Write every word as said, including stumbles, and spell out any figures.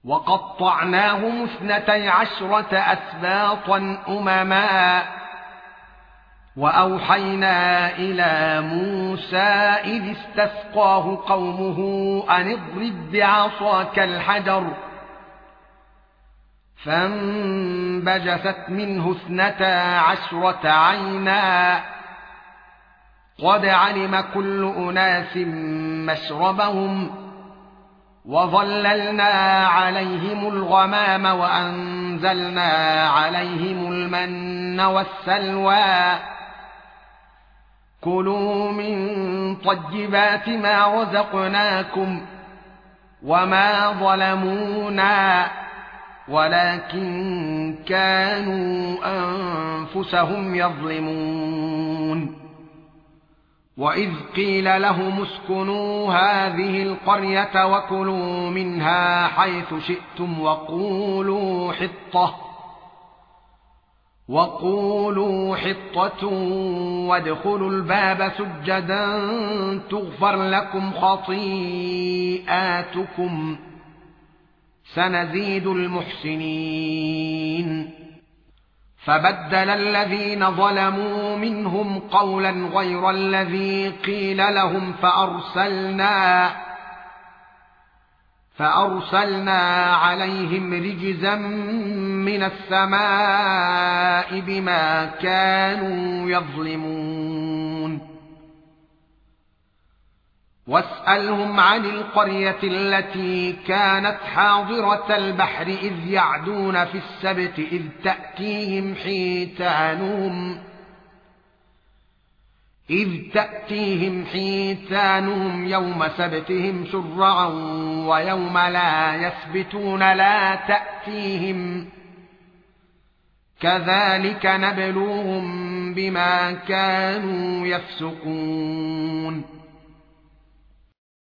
وقطعناهم اثنتي عشرة أسباطا أمما وأوحينا إلى موسى إذ استسقاه قومه أن اضرب بعصاك الحجر فانبجست منه اثنتا عشرة عينا قد علم كل أناس مشربهم وظللنا عليهم الغمام وأنزلنا عليهم المن والسلوى كلوا من طيبات ما رزقناكم وما ظلمونا ولكن كانوا أنفسهم يظلمون وإذ قيل لهم اسكنوا هذه القرية وكلوا منها حيث شئتم وقولوا حطة وقولوا حطة وادخلوا الباب سجدا تغفر لكم خطيئاتكم سنزيد المحسنين فبدل الذين ظلموا منهم قولا غير الذي قيل لهم فأرسلنا فأرسلنا عليهم رجزا من السماء بما كانوا يظلمون واسألهم عن القرية التي كانت حاضرة البحر إذ يعدون في السبت إذ تأتيهم حيتانهم إذ تأتيهم حيتانهم يوم سبتهم شرعا ويوم لا يسبتون لا تأتيهم كذلك نبلوهم بما كانوا يفسقون